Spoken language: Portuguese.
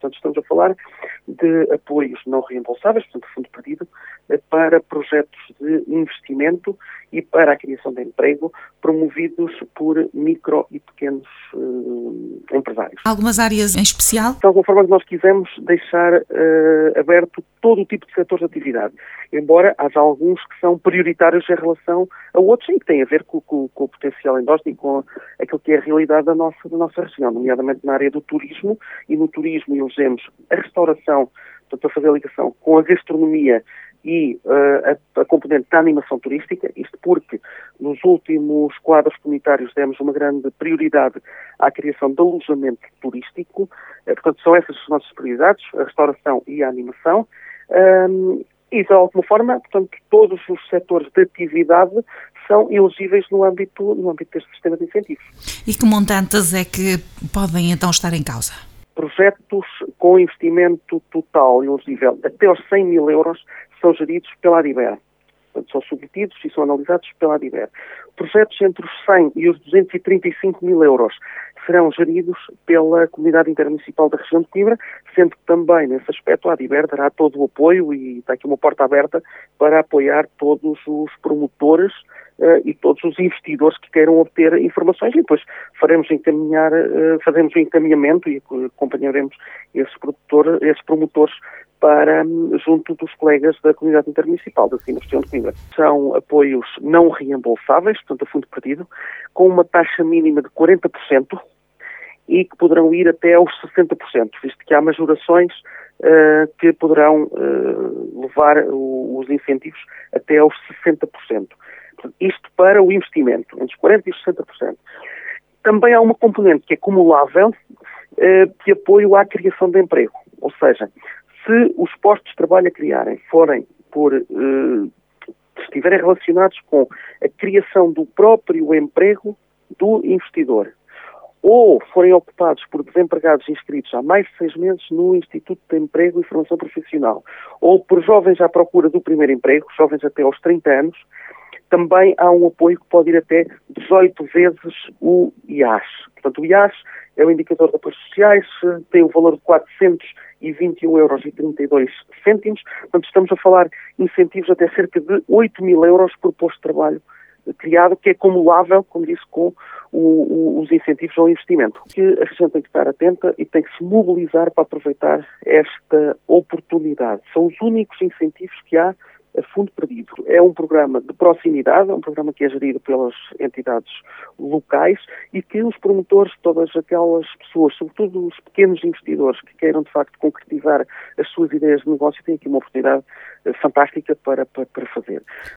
Portanto, estamos a falar de apoios não reembolsáveis, portanto, fundo perdido, para projetos de investimento e para a criação de emprego promovidos por micro e pequenos empresários. Algumas áreas em especial? De alguma forma, nós quisemos deixar aberto todo o tipo de setores de atividade, embora haja alguns que são prioritários em relação a outros e que têm a ver com o potencial endógeno e com aquilo que é a realidade da nossa região, nomeadamente na área do turismo, e no turismo elegemos a restauração, portanto, a fazer a ligação com a gastronomia e a componente da animação turística, isto porque nos últimos quadros comunitários demos uma grande prioridade à criação de alojamento turístico, portanto são essas as nossas prioridades, a restauração e a animação, e de alguma forma, portanto, todos os setores de atividade são elegíveis no âmbito deste sistema de incentivos. E que montantes é que podem então estar em causa? Projetos com investimento total elegível até aos 100 mil euros são geridos pela ADIBER. Portanto, são submetidos e são analisados pela ADIBER. Projetos entre os 100 e os 235 mil euros serão geridos pela Comunidade Intermunicipal da Região de Coimbra, sendo que também, nesse aspecto, a ADIBER dará todo o apoio e está aqui uma porta aberta para apoiar todos os promotores e todos os investidores que queiram obter informações e depois fazemos o encaminhamento e acompanharemos esses promotores para junto dos colegas da Comunidade Intermunicipal da Região de Coimbra. São apoios não reembolsáveis, portanto a fundo perdido, com uma taxa mínima de 40% e que poderão ir até aos 60%, visto que há majorações que poderão levar os incentivos até aos 60%. Isto para o investimento, entre os 40% e os 60%. Também há uma componente que é acumulável de apoio à criação de emprego. Ou seja, se os postos de trabalho a criarem estiverem relacionados com a criação do próprio emprego do investidor, ou forem ocupados por desempregados inscritos há mais de 6 meses no Instituto de Emprego e Formação Profissional, ou por jovens à procura do primeiro emprego, jovens até aos 30 anos, também há um apoio que pode ir até 18 vezes o IAS. Portanto, o IAS é o indicador de apoios sociais, tem o valor de 421,32 €. Portanto, estamos a falar incentivos até cerca de 8 mil euros por posto de trabalho criado, que é acumulável, como disse, com os incentivos ao investimento. Que a região tem que estar atenta e tem que se mobilizar para aproveitar esta oportunidade. São os únicos incentivos que há a fundo perdido. É um programa de proximidade, é um programa que é gerido pelas entidades locais e que os promotores, todas aquelas pessoas, sobretudo os pequenos investidores que queiram de facto concretizar as suas ideias de negócio, têm aqui uma oportunidade fantástica para fazer.